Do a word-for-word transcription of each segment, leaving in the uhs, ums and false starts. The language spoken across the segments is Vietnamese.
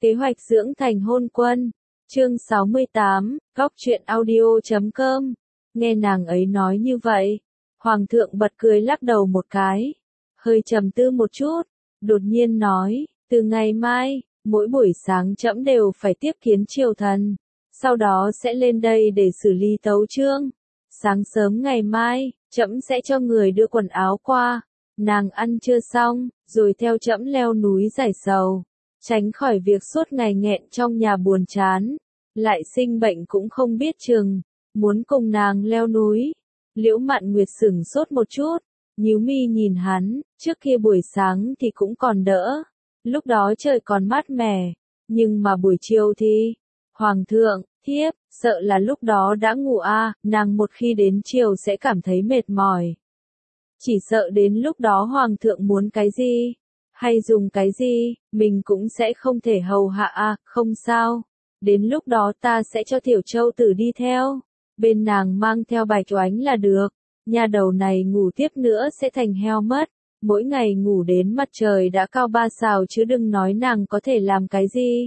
Kế hoạch dưỡng thành hôn quân. Chương sáu mươi tám, góc truyện audio chấm com. Nghe nàng ấy nói như vậy, Hoàng thượng bật cười lắc đầu một cái, hơi trầm tư một chút, đột nhiên nói, từ ngày mai, mỗi buổi sáng trẫm đều phải tiếp kiến triều thần, sau đó sẽ lên đây để xử lý tấu chương. Sáng sớm ngày mai, trẫm sẽ cho người đưa quần áo qua, nàng ăn trưa xong, rồi theo trẫm leo núi giải sầu, tránh khỏi việc suốt ngày nghẹn trong nhà buồn chán, lại sinh bệnh cũng không biết chừng, muốn cùng nàng leo núi. Liễu Mạn Nguyệt sửng sốt một chút, nhíu mi nhìn hắn, trước kia buổi sáng thì cũng còn đỡ, lúc đó trời còn mát mẻ, nhưng mà buổi chiều thì, Hoàng thượng, thiếp, sợ là lúc đó đã ngủ a, à, nàng một khi đến chiều sẽ cảm thấy mệt mỏi. Chỉ sợ đến lúc đó Hoàng thượng muốn cái gì, hay dùng cái gì, mình cũng sẽ không thể hầu hạ a, à, không sao. Đến lúc đó ta sẽ cho Tiểu Châu Tử đi theo, bên nàng mang theo Bạch Oánh là được, nha đầu này ngủ tiếp nữa sẽ thành heo mất, mỗi ngày ngủ đến mặt trời đã cao ba sào chứ đừng nói nàng có thể làm cái gì.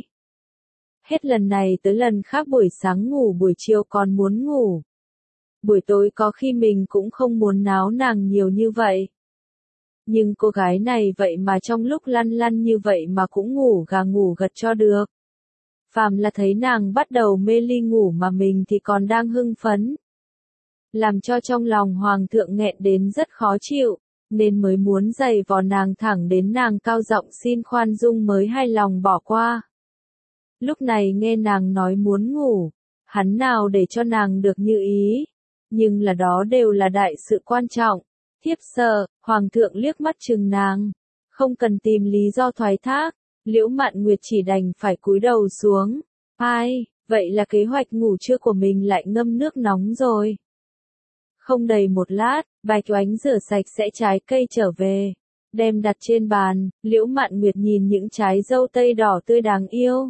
Hết lần này tới lần khác buổi sáng ngủ buổi chiều còn muốn ngủ. Buổi tối có khi mình cũng không muốn náo nàng nhiều như vậy. Nhưng cô gái này vậy mà trong lúc lăn lăn như vậy mà cũng ngủ gà ngủ gật cho được. Phàm là thấy nàng bắt đầu mê ly ngủ mà mình thì còn đang hưng phấn. Làm cho trong lòng Hoàng thượng nghẹn đến rất khó chịu, nên mới muốn giày vò nàng thẳng đến nàng cao giọng xin khoan dung mới hài lòng bỏ qua. Lúc này nghe nàng nói muốn ngủ, hắn nào để cho nàng được như ý, nhưng là đó đều là đại sự quan trọng. Thiếp sợ, Hoàng thượng liếc mắt chừng nàng, không cần tìm lý do thoái thác, Liễu Mạn Nguyệt chỉ đành phải cúi đầu xuống. Ai, vậy là kế hoạch ngủ trưa của mình lại ngâm nước nóng rồi. Không đầy một lát, Bạch Oánh rửa sạch sẽ trái cây trở về, đem đặt trên bàn, Liễu Mạn Nguyệt nhìn những trái dâu tây đỏ tươi đáng yêu.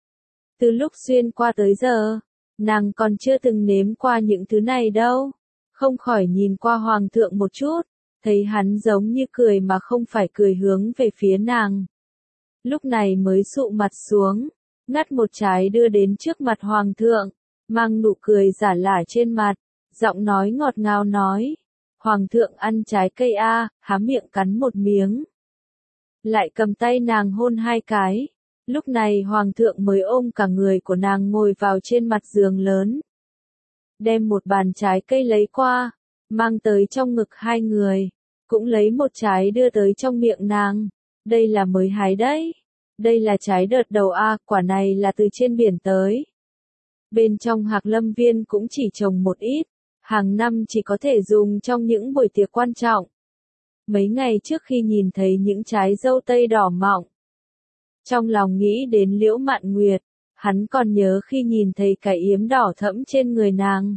Từ lúc xuyên qua tới giờ, nàng còn chưa từng nếm qua những thứ này đâu, không khỏi nhìn qua Hoàng thượng một chút, thấy hắn giống như cười mà không phải cười hướng về phía nàng. Lúc này mới sụ mặt xuống, ngắt một trái đưa đến trước mặt Hoàng thượng, mang nụ cười giả lả trên mặt, giọng nói ngọt ngào nói, Hoàng thượng ăn trái cây a, há miệng cắn một miếng. Lại cầm tay nàng hôn hai cái, lúc này Hoàng thượng mới ôm cả người của nàng ngồi vào trên mặt giường lớn. Đem một bàn trái cây lấy qua, mang tới trong ngực hai người, cũng lấy một trái đưa tới trong miệng nàng. Đây là mới hái đấy. Đây là trái đợt đầu a, quả này là từ trên biển tới. Bên trong Hạc Lâm Viên cũng chỉ trồng một ít, hàng năm chỉ có thể dùng trong những buổi tiệc quan trọng. Mấy ngày trước khi nhìn thấy những trái dâu tây đỏ mọng, trong lòng nghĩ đến Liễu Mạn Nguyệt, hắn còn nhớ khi nhìn thấy cái yếm đỏ thẫm trên người nàng.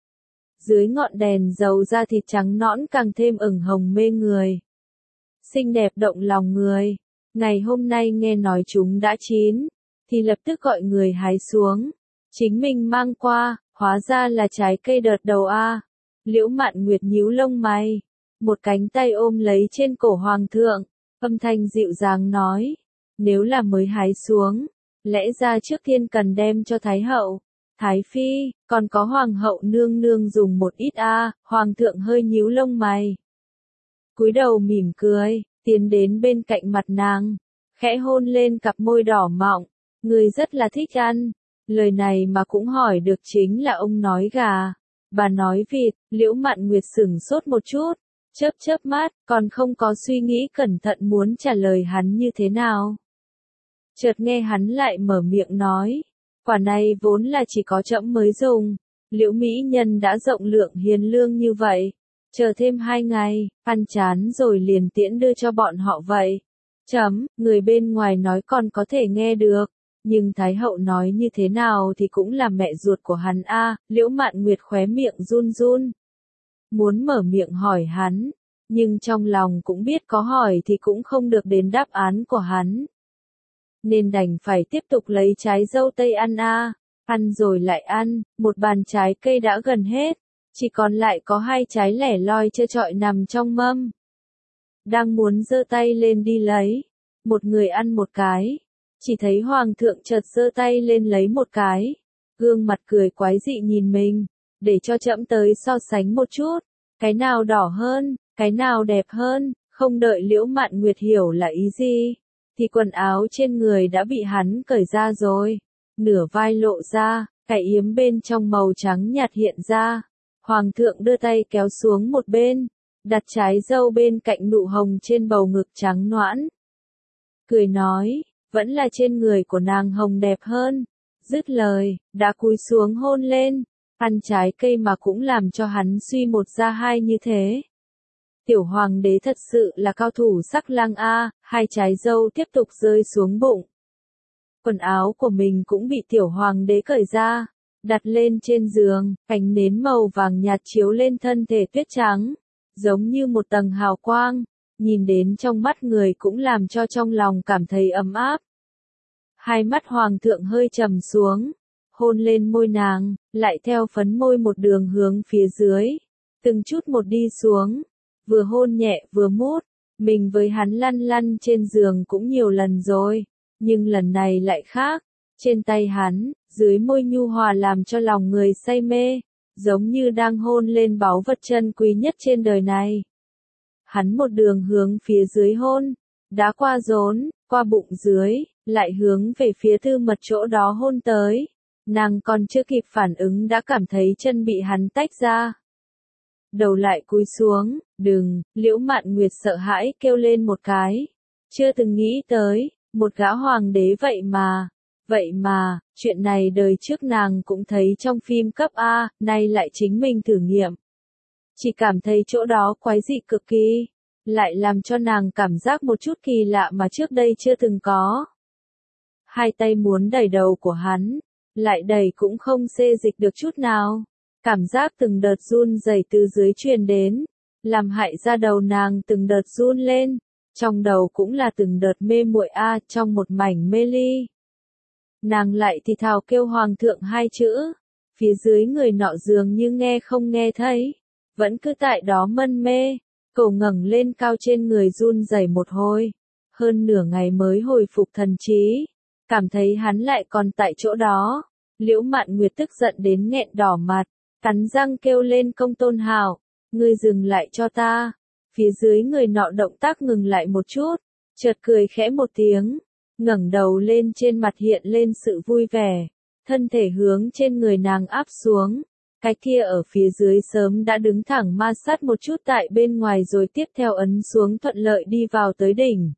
Dưới ngọn đèn dầu da thịt trắng nõn càng thêm ửng hồng mê người. Xinh đẹp động lòng người. Ngày hôm nay nghe nói chúng đã chín, thì lập tức gọi người hái xuống. Chính mình mang qua, hóa ra là trái cây đợt đầu a. Liễu Mạn Nguyệt nhíu lông mày, một cánh tay ôm lấy trên cổ Hoàng thượng, âm thanh dịu dàng nói, nếu là mới hái xuống, lẽ ra trước tiên cần đem cho Thái hậu, Thái phi, còn có Hoàng hậu nương nương dùng một ít a. Hoàng thượng hơi nhíu lông mày, cúi đầu mỉm cười, tiến đến bên cạnh mặt nàng, khẽ hôn lên cặp môi đỏ mọng, người rất là thích ăn. Lời này mà cũng hỏi được chính là ông nói gà, bà nói vịt. Liễu Mạn Nguyệt sửng sốt một chút, chớp chớp mắt, còn không có suy nghĩ cẩn thận muốn trả lời hắn như thế nào. Chợt nghe hắn lại mở miệng nói, quả này vốn là chỉ có trẫm mới dùng, Liễu mỹ nhân đã rộng lượng hiền lương như vậy, chờ thêm hai ngày, ăn chán rồi liền tiễn đưa cho bọn họ vậy. Chấm, người bên ngoài nói còn có thể nghe được, nhưng Thái hậu nói như thế nào thì cũng là mẹ ruột của hắn a. À, Liễu Mạn Nguyệt khóe miệng run run, muốn mở miệng hỏi hắn, nhưng trong lòng cũng biết có hỏi thì cũng không được đến đáp án của hắn, nên đành phải tiếp tục lấy trái dâu tây ăn a. À. Ăn rồi lại ăn, một bàn trái cây đã gần hết, chỉ còn lại có hai trái lẻ loi trơ trọi nằm trong mâm. Đang muốn giơ tay lên đi lấy, một người ăn một cái, Chỉ thấy hoàng thượng chợt giơ tay lên lấy một cái, gương mặt cười quái dị nhìn mình, để cho trẫm tới so sánh một chút, cái nào đỏ hơn, cái nào đẹp hơn, không đợi Liễu Mạn Nguyệt hiểu là ý gì, thì quần áo trên người đã bị hắn cởi ra rồi, nửa vai lộ ra, cái yếm bên trong màu trắng nhạt hiện ra, hoàng thượng đưa tay kéo xuống một bên, đặt trái dâu bên cạnh nụ hồng trên bầu ngực trắng nõn. Cười nói, vẫn là trên người của nàng hồng đẹp hơn. Dứt lời, đã cúi xuống hôn lên, ăn trái cây mà cũng làm cho hắn suy một ra hai như thế. Tiểu hoàng đế thật sự là cao thủ sắc lang a, hai trái dâu tiếp tục rơi xuống bụng. Quần áo của mình cũng bị tiểu hoàng đế cởi ra, đặt lên trên giường, ánh nến màu vàng nhạt chiếu lên thân thể tuyết trắng, giống như một tầng hào quang, nhìn đến trong mắt người cũng làm cho trong lòng cảm thấy ấm áp. Hai mắt hoàng thượng hơi trầm xuống, hôn lên môi nàng, lại theo phấn môi một đường hướng phía dưới, từng chút một đi xuống, vừa hôn nhẹ vừa mút, mình với hắn lăn lăn trên giường cũng nhiều lần rồi, nhưng lần này lại khác, trên tay hắn, dưới môi nhu hòa làm cho lòng người say mê, giống như đang hôn lên báu vật chân quý nhất trên đời này. Hắn một đường hướng phía dưới hôn, đã qua rốn, qua bụng dưới, lại hướng về phía tư mật chỗ đó hôn tới. Nàng còn chưa kịp phản ứng đã cảm thấy chân bị hắn tách ra. Đầu lại cúi xuống, đừng, Liễu Mạn Nguyệt sợ hãi kêu lên một cái. Chưa từng nghĩ tới, một gã hoàng đế vậy mà, vậy mà, chuyện này đời trước nàng cũng thấy trong phim cấp A, nay lại chính mình thử nghiệm. Chỉ cảm thấy chỗ đó quái dị cực kỳ, lại làm cho nàng cảm giác một chút kỳ lạ mà trước đây chưa từng có. Hai tay muốn đẩy đầu của hắn, lại đẩy cũng không xê dịch được chút nào. Cảm giác từng đợt run rẩy từ dưới truyền đến, làm hại ra đầu nàng từng đợt run lên, trong đầu cũng là từng đợt mê muội a, trong một mảnh mê ly. Nàng lại thì thào kêu hoàng thượng hai chữ, phía dưới người nọ dường như nghe không nghe thấy, vẫn cứ tại đó mân mê, cổ ngẩng lên cao trên người run rẩy một hồi, hơn nửa ngày mới hồi phục thần trí, cảm thấy hắn lại còn tại chỗ đó. Liễu Mạn Nguyệt tức giận đến nghẹn đỏ mặt, cắn răng kêu lên Công Tôn Hào, ngươi dừng lại cho ta. Phía dưới người nọ động tác ngừng lại một chút, chợt cười khẽ một tiếng, ngẩng đầu lên, trên mặt hiện lên sự vui vẻ, thân thể hướng trên người nàng áp xuống, cái kia ở phía dưới sớm đã đứng thẳng ma sát một chút tại bên ngoài rồi tiếp theo ấn xuống thuận lợi đi vào tới đỉnh.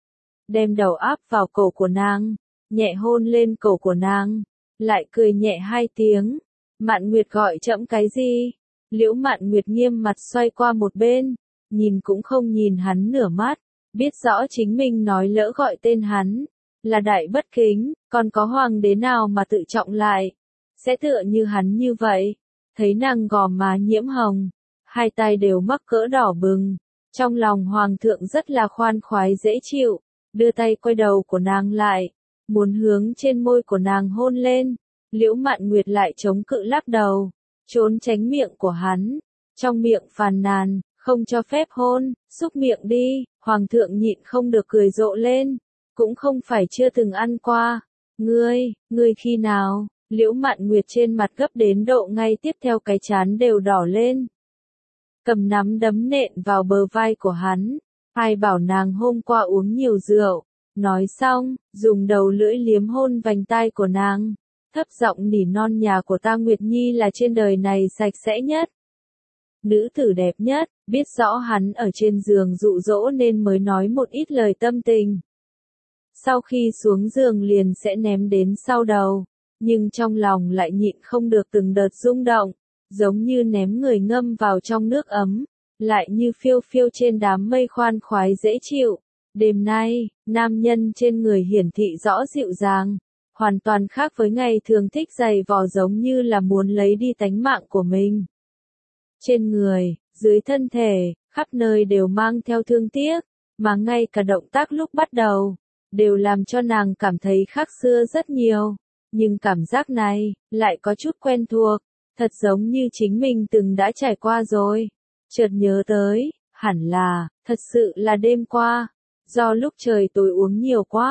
Đem đầu áp vào cổ của nàng, nhẹ hôn lên cổ của nàng, lại cười nhẹ hai tiếng. Mạn Nguyệt gọi trẫm cái gì? Liễu Mạn Nguyệt nghiêm mặt xoay qua một bên, nhìn cũng không nhìn hắn nửa mắt, biết rõ chính mình nói lỡ gọi tên hắn, là đại bất kính, còn có hoàng đế nào mà tự trọng lại, sẽ tựa như hắn như vậy. Thấy nàng gò má nhiễm hồng, hai tay đều mắc cỡ đỏ bừng, trong lòng hoàng thượng rất là khoan khoái dễ chịu, đưa tay quay đầu của nàng lại, muốn hướng trên môi của nàng hôn lên. Liễu Mạn Nguyệt lại chống cự lắc đầu, trốn tránh miệng của hắn, trong miệng phàn nàn, không cho phép hôn, xúc miệng đi. Hoàng thượng nhịn không được cười rộ lên, cũng không phải chưa từng ăn qua. Ngươi, ngươi khi nào? Liễu Mạn Nguyệt trên mặt gấp đến độ ngay tiếp theo cái trán đều đỏ lên. Cầm nắm đấm nện vào bờ vai của hắn, ai bảo nàng hôm qua uống nhiều rượu. Nói xong, dùng đầu lưỡi liếm hôn vành tai của nàng, thấp giọng nỉ non, nhà của ta Nguyệt Nhi là trên đời này sạch sẽ nhất, nữ tử đẹp nhất. Biết rõ hắn ở trên giường dụ dỗ nên mới nói một ít lời tâm tình. Sau khi xuống giường liền sẽ ném đến sau đầu, nhưng trong lòng lại nhịn không được từng đợt rung động, giống như ném người ngâm vào trong nước ấm, lại như phiêu phiêu trên đám mây khoan khoái dễ chịu. Đêm nay, nam nhân trên người hiển thị rõ dịu dàng, hoàn toàn khác với ngày thường thích giày vò, giống như là muốn lấy đi tánh mạng của mình. Trên người, dưới thân thể, khắp nơi đều mang theo thương tiếc, mà ngay cả động tác lúc bắt đầu, đều làm cho nàng cảm thấy khác xưa rất nhiều. Nhưng cảm giác này, lại có chút quen thuộc, thật giống như chính mình từng đã trải qua rồi. Chợt nhớ tới, hẳn là, thật sự là đêm qua, do lúc trời tối uống nhiều quá,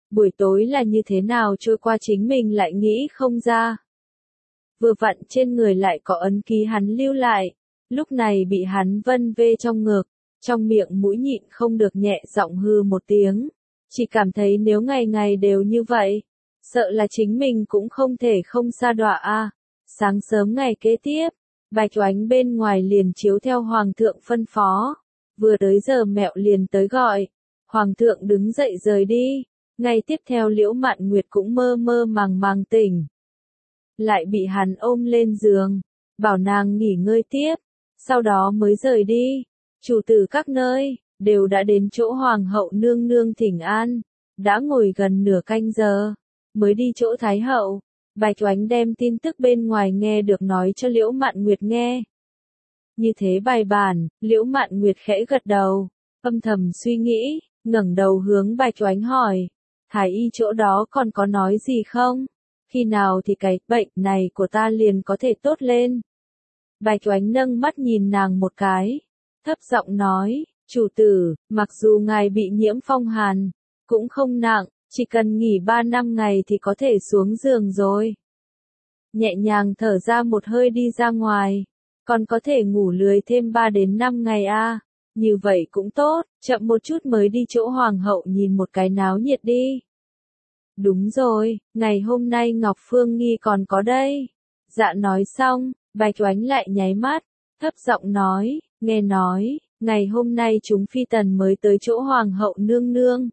buổi tối là như thế nào trôi qua chính mình lại nghĩ không ra. Vừa vặn trên người lại có ấn ký hắn lưu lại, lúc này bị hắn vân vê trong ngực, trong miệng mũi nhịn không được nhẹ giọng hư một tiếng, chỉ cảm thấy nếu ngày ngày đều như vậy, sợ là chính mình cũng không thể không sa đọa a. Sáng sớm ngày kế tiếp, Bạch Oánh bên ngoài liền chiếu theo Hoàng thượng phân phó, vừa tới giờ mẹo liền tới gọi, Hoàng thượng đứng dậy rời đi, ngày tiếp theo Liễu Mạn Nguyệt cũng mơ mơ màng màng tỉnh. Lại bị hắn ôm lên giường, bảo nàng nghỉ ngơi tiếp, sau đó mới rời đi, chủ tử các nơi, đều đã đến chỗ Hoàng hậu nương nương thỉnh an, đã ngồi gần nửa canh giờ, mới đi chỗ Thái hậu. Bạch Oánh đem tin tức bên ngoài nghe được nói cho Liễu Mạn Nguyệt nghe. Như thế bài bản, Liễu Mạn Nguyệt khẽ gật đầu, âm thầm suy nghĩ, ngẩng đầu hướng Bạch Oánh hỏi, Thái y chỗ đó còn có nói gì không? Khi nào thì cái bệnh này của ta liền có thể tốt lên? Bạch Oánh nâng mắt nhìn nàng một cái, thấp giọng nói, chủ tử, mặc dù ngài bị nhiễm phong hàn, cũng không nặng, chỉ cần nghỉ ba năm ngày thì có thể xuống giường rồi. Nhẹ nhàng thở ra một hơi đi ra ngoài, còn có thể ngủ lười thêm ba đến năm ngày a. À. Như vậy cũng tốt, chậm một chút mới đi chỗ Hoàng hậu nhìn một cái náo nhiệt đi. Đúng rồi, ngày hôm nay Ngọc Phương Nghi còn có đây. Dạ nói xong, Bạch Oánh lại nháy mắt, thấp giọng nói, nghe nói, ngày hôm nay chúng phi tần mới tới chỗ Hoàng hậu nương nương.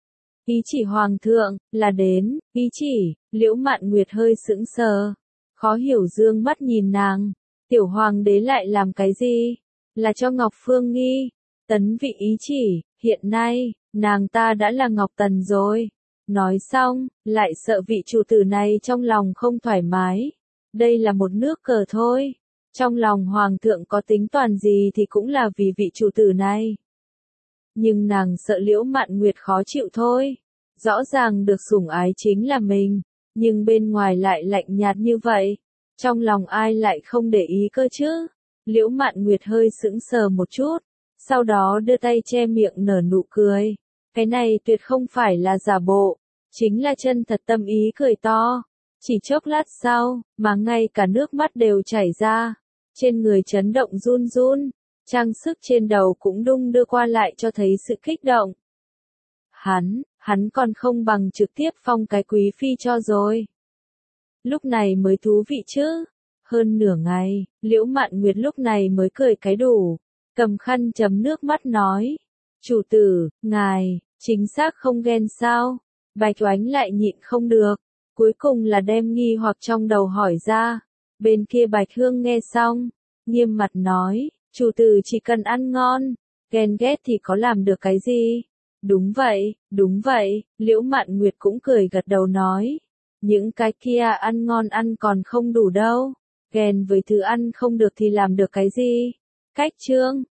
Ý chỉ Hoàng thượng, là đến, ý chỉ, Liễu Mạn Nguyệt hơi sững sờ, khó hiểu dương mắt nhìn nàng, tiểu hoàng đế lại làm cái gì? Là cho Ngọc Phương Nghi, tấn vị ý chỉ, hiện nay, nàng ta đã là Ngọc Tần rồi. Nói xong, lại sợ vị chủ tử này trong lòng không thoải mái. Đây là một nước cờ thôi. Trong lòng Hoàng thượng có tính toán gì thì cũng là vì vị chủ tử này. Nhưng nàng sợ Liễu Mạn Nguyệt khó chịu thôi. Rõ ràng được sủng ái chính là mình, nhưng bên ngoài lại lạnh nhạt như vậy. Trong lòng ai lại không để ý cơ chứ? Liễu Mạn Nguyệt hơi sững sờ một chút, sau đó đưa tay che miệng nở nụ cười. Cái này tuyệt không phải là giả bộ, chính là chân thật tâm ý cười to. Chỉ chốc lát sau, mà ngay cả nước mắt đều chảy ra, trên người chấn động run run, trang sức trên đầu cũng đung đưa qua lại cho thấy sự kích động. Hắn, hắn còn không bằng trực tiếp phong cái quý phi cho rồi. Lúc này mới thú vị chứ. Hơn nửa ngày, Liễu Mạn Nguyệt lúc này mới cười cái đủ, cầm khăn chấm nước mắt nói. Chủ tử, ngài, chính xác không ghen sao? Bạch Oánh lại nhịn không được, cuối cùng là đem nghi hoặc trong đầu hỏi ra. Bên kia Bạch Hương nghe xong, nghiêm mặt nói, chủ tử chỉ cần ăn ngon, ghen ghét thì có làm được cái gì? Đúng vậy, đúng vậy, Liễu Mạn Nguyệt cũng cười gật đầu nói. Những cái kia ăn ngon ăn còn không đủ đâu, ghen với thứ ăn không được thì làm được cái gì? Cách chương